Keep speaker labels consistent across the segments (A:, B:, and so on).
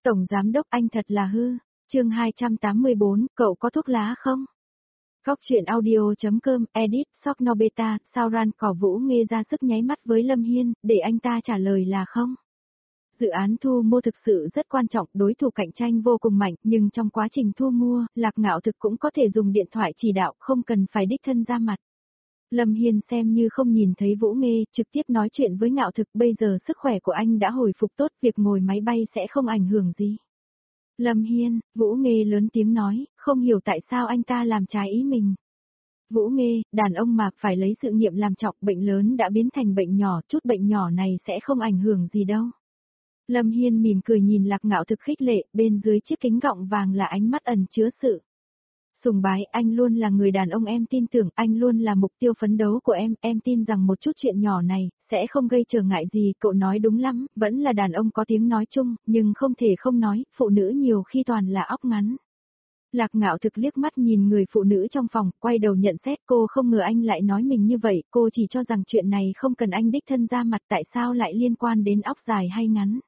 A: Tổng giám đốc anh thật là hư. Chương 284, cậu có thuốc lá không? Góc truyện audio.com, edit, Sok Nobeta, Sauran Cỏ Vũ Nghê ra sức nháy mắt với Lâm Hiên, để anh ta trả lời là không. Dự án thu mua thực sự rất quan trọng, đối thủ cạnh tranh vô cùng mạnh, nhưng trong quá trình thu mua, Lạc Ngạo Thực cũng có thể dùng điện thoại chỉ đạo, không cần phải đích thân ra mặt. Lâm Hiên xem như không nhìn thấy Vũ Nghê, trực tiếp nói chuyện với Ngạo Thực, bây giờ sức khỏe của anh đã hồi phục tốt, việc ngồi máy bay sẽ không ảnh hưởng gì. Lâm Hiên, Vũ Nghê lớn tiếng nói, không hiểu tại sao anh ta làm trái ý mình. Vũ Nghê, đàn ông mà phải lấy sự nghiệp làm trọng, bệnh lớn đã biến thành bệnh nhỏ, chút bệnh nhỏ này sẽ không ảnh hưởng gì đâu. Lâm Hiên mỉm cười nhìn Lạc Ngạo Thực khích lệ, bên dưới chiếc kính gọng vàng là ánh mắt ẩn chứa sự sùng bái. Anh luôn là người đàn ông em tin tưởng, anh luôn là mục tiêu phấn đấu của em tin rằng một chút chuyện nhỏ này, sẽ không gây trở ngại gì, cậu nói đúng lắm, vẫn là đàn ông có tiếng nói chung, nhưng không thể không nói, phụ nữ nhiều khi toàn là óc ngắn. Lạc Ngạo Thực liếc mắt nhìn người phụ nữ trong phòng, quay đầu nhận xét, cô không ngờ anh lại nói mình như vậy, cô chỉ cho rằng chuyện này không cần anh đích thân ra mặt, tại sao lại liên quan đến óc dài hay ngắn.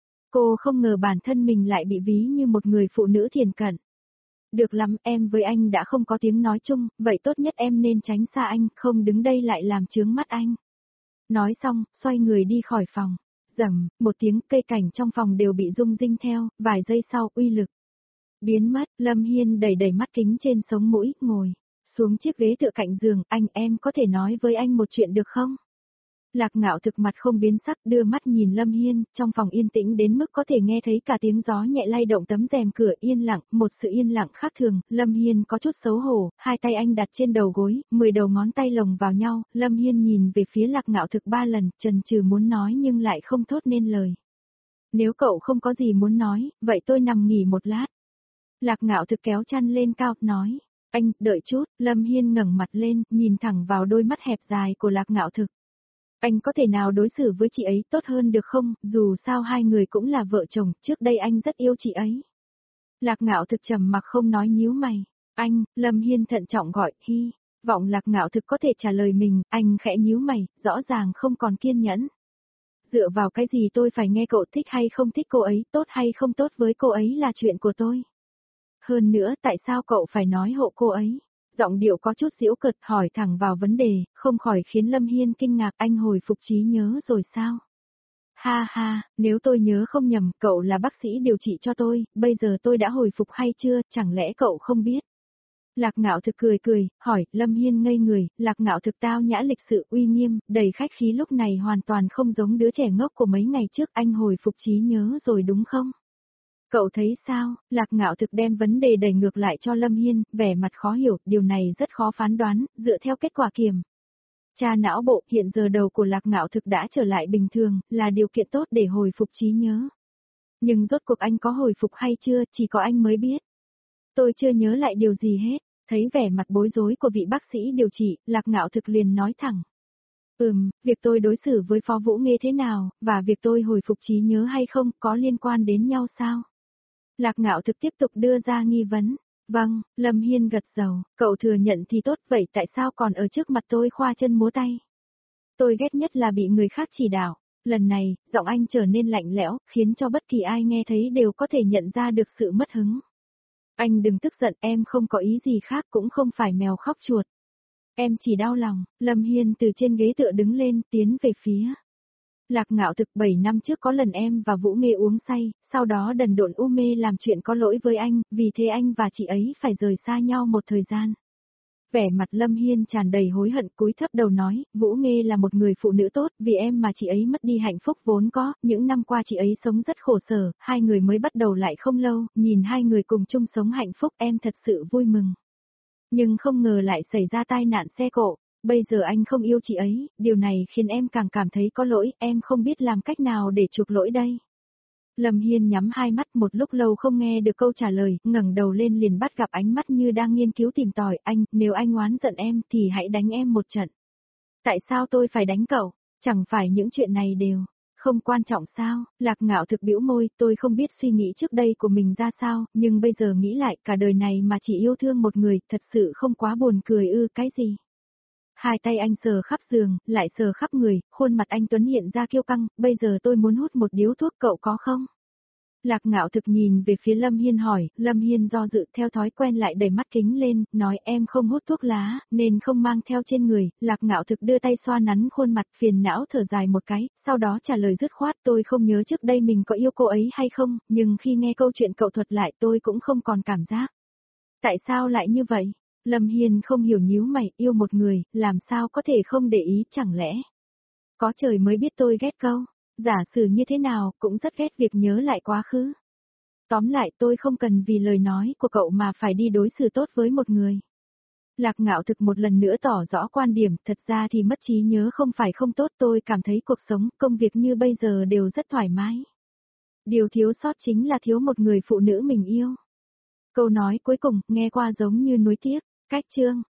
A: Cô không ngờ bản thân mình lại bị ví như một người phụ nữ thiển cận. Được lắm, em với anh đã không có tiếng nói chung, vậy tốt nhất em nên tránh xa anh, không đứng đây lại làm chướng mắt anh. Nói xong, xoay người đi khỏi phòng. Rầm, một tiếng, cây cảnh trong phòng đều bị rung rinh theo, vài giây sau, uy lực biến mất. Lâm Hiên đẩy đẩy mắt kính trên sống mũi, ngồi xuống chiếc ghế tựa cạnh giường, em có thể nói với anh một chuyện được không? Lạc Ngạo Thực mặt không biến sắc, đưa mắt nhìn Lâm Hiên, trong phòng yên tĩnh đến mức có thể nghe thấy cả tiếng gió nhẹ lay động tấm rèm cửa, yên lặng, một sự yên lặng khác thường. Lâm Hiên có chút xấu hổ, hai tay anh đặt trên đầu gối, 10 đầu ngón tay lồng vào nhau, Lâm Hiên nhìn về phía Lạc Ngạo Thực 3 lần, chần chừ muốn nói nhưng lại không thốt nên lời. Nếu cậu không có gì muốn nói, vậy tôi nằm nghỉ một lát. Lạc Ngạo Thực kéo chăn lên cao, nói, anh, đợi chút. Lâm Hiên ngẩng mặt lên, nhìn thẳng vào đôi mắt hẹp dài của Lạc Ngạo Thực. Anh có thể nào đối xử với chị ấy tốt hơn được không, dù sao hai người cũng là vợ chồng, trước đây anh rất yêu chị ấy. Lạc Ngạo Thực trầm mặc không nói, nhíu mày. Anh, Lâm Hiên thận trọng gọi, hy vọng Lạc Ngạo Thực có thể trả lời mình, anh khẽ nhíu mày, rõ ràng không còn kiên nhẫn. Dựa vào cái gì tôi phải nghe cậu, thích hay không thích cô ấy, tốt hay không tốt với cô ấy là chuyện của tôi. Hơn nữa, tại sao cậu phải nói hộ cô ấy? Giọng điệu có chút giễu cợt, hỏi thẳng vào vấn đề, không khỏi khiến Lâm Hiên kinh ngạc. Anh hồi phục trí nhớ rồi sao? Ha ha, nếu tôi nhớ không nhầm, cậu là bác sĩ điều trị cho tôi, bây giờ tôi đã hồi phục hay chưa, chẳng lẽ cậu không biết? Lạc Ngạo Thực cười cười, hỏi. Lâm Hiên ngây người, Lạc Ngạo Thực tao nhã lịch sự, uy nghiêm, đầy khách khí lúc này hoàn toàn không giống đứa trẻ ngốc của mấy ngày trước. Anh hồi phục trí nhớ rồi đúng không? Cậu thấy sao? Lạc Ngạo Thực đem vấn đề đẩy ngược lại cho Lâm Hiên, vẻ mặt khó hiểu, điều này rất khó phán đoán, dựa theo kết quả kiểm tra não bộ, hiện giờ đầu của Lạc Ngạo Thực đã trở lại bình thường, là điều kiện tốt để hồi phục trí nhớ. Nhưng rốt cuộc anh có hồi phục hay chưa, chỉ có anh mới biết. Tôi chưa nhớ lại điều gì hết. Thấy vẻ mặt bối rối của vị bác sĩ điều trị, Lạc Ngạo Thực liền nói thẳng. Việc tôi đối xử với Phó Vũ Nghê thế nào, và việc tôi hồi phục trí nhớ hay không, có liên quan đến nhau sao? Lạc Ngạo Thực tiếp tục đưa ra nghi vấn. Vâng, Lâm Hiên gật đầu, cậu thừa nhận thì tốt, vậy tại sao còn ở trước mặt tôi khoa chân múa tay? Tôi ghét nhất là bị người khác chỉ đạo. Lần này, giọng anh trở nên lạnh lẽo, khiến cho bất kỳ ai nghe thấy đều có thể nhận ra được sự mất hứng. Anh đừng tức giận, em không có ý gì khác, cũng không phải mèo khóc chuột. Em chỉ đau lòng. Lâm Hiên từ trên ghế tựa đứng lên, tiến về phía Lạc Ngạo Thực. 7 năm trước có lần em và Vũ Nghê uống say, sau đó đần độn u mê làm chuyện có lỗi với anh, vì thế anh và chị ấy phải rời xa nhau một thời gian. Vẻ mặt Lâm Hiên tràn đầy hối hận, cúi thấp đầu nói, Vũ Nghê là một người phụ nữ tốt, vì em mà chị ấy mất đi hạnh phúc vốn có, những năm qua chị ấy sống rất khổ sở, hai người mới bắt đầu lại không lâu, nhìn hai người cùng chung sống hạnh phúc em thật sự vui mừng. Nhưng không ngờ lại xảy ra tai nạn xe cộ. Bây giờ anh không yêu chị ấy, điều này khiến em càng cảm thấy có lỗi, em không biết làm cách nào để chuộc lỗi đây. Lâm Hiên nhắm hai mắt, một lúc lâu không nghe được câu trả lời, ngẩng đầu lên liền bắt gặp ánh mắt như đang nghiên cứu tìm tòi. Anh, nếu anh oán giận em thì hãy đánh em một trận. Tại sao tôi phải đánh cậu? Chẳng phải những chuyện này đều không quan trọng sao? Lạc Ngạo Thực bĩu môi, tôi không biết suy nghĩ trước đây của mình ra sao, nhưng bây giờ nghĩ lại, cả đời này mà chỉ yêu thương một người, thật sự không quá buồn cười ư, cái gì? Hai tay anh sờ khắp giường, lại sờ khắp người, khuôn mặt anh tuấn hiện ra kiêu căng, bây giờ tôi muốn hút một điếu thuốc, cậu có không? Lạc Ngạo Thực nhìn về phía Lâm Hiên hỏi, Lâm Hiên do dự theo thói quen lại đẩy mắt kính lên, nói em không hút thuốc lá, nên không mang theo trên người. Lạc Ngạo Thực đưa tay xoa nắn khuôn mặt, phiền não thở dài một cái, sau đó trả lời dứt khoát, tôi không nhớ trước đây mình có yêu cô ấy hay không, nhưng khi nghe câu chuyện cậu thuật lại tôi cũng không còn cảm giác. Tại sao lại như vậy? Lâm Hiên không hiểu, nhíu mày, yêu một người, làm sao có thể không để ý, chẳng lẽ? Có trời mới biết tôi ghét câu. Giả sử như thế nào, cũng rất ghét việc nhớ lại quá khứ. Tóm lại tôi không cần vì lời nói của cậu mà phải đi đối xử tốt với một người. Lạc Ngạo Thực một lần nữa tỏ rõ quan điểm, thật ra thì mất trí nhớ không phải không tốt, tôi cảm thấy cuộc sống, công việc như bây giờ đều rất thoải mái. Điều thiếu sót chính là thiếu một người phụ nữ mình yêu. Câu nói cuối cùng, nghe qua giống như nuối tiếc, cách chương.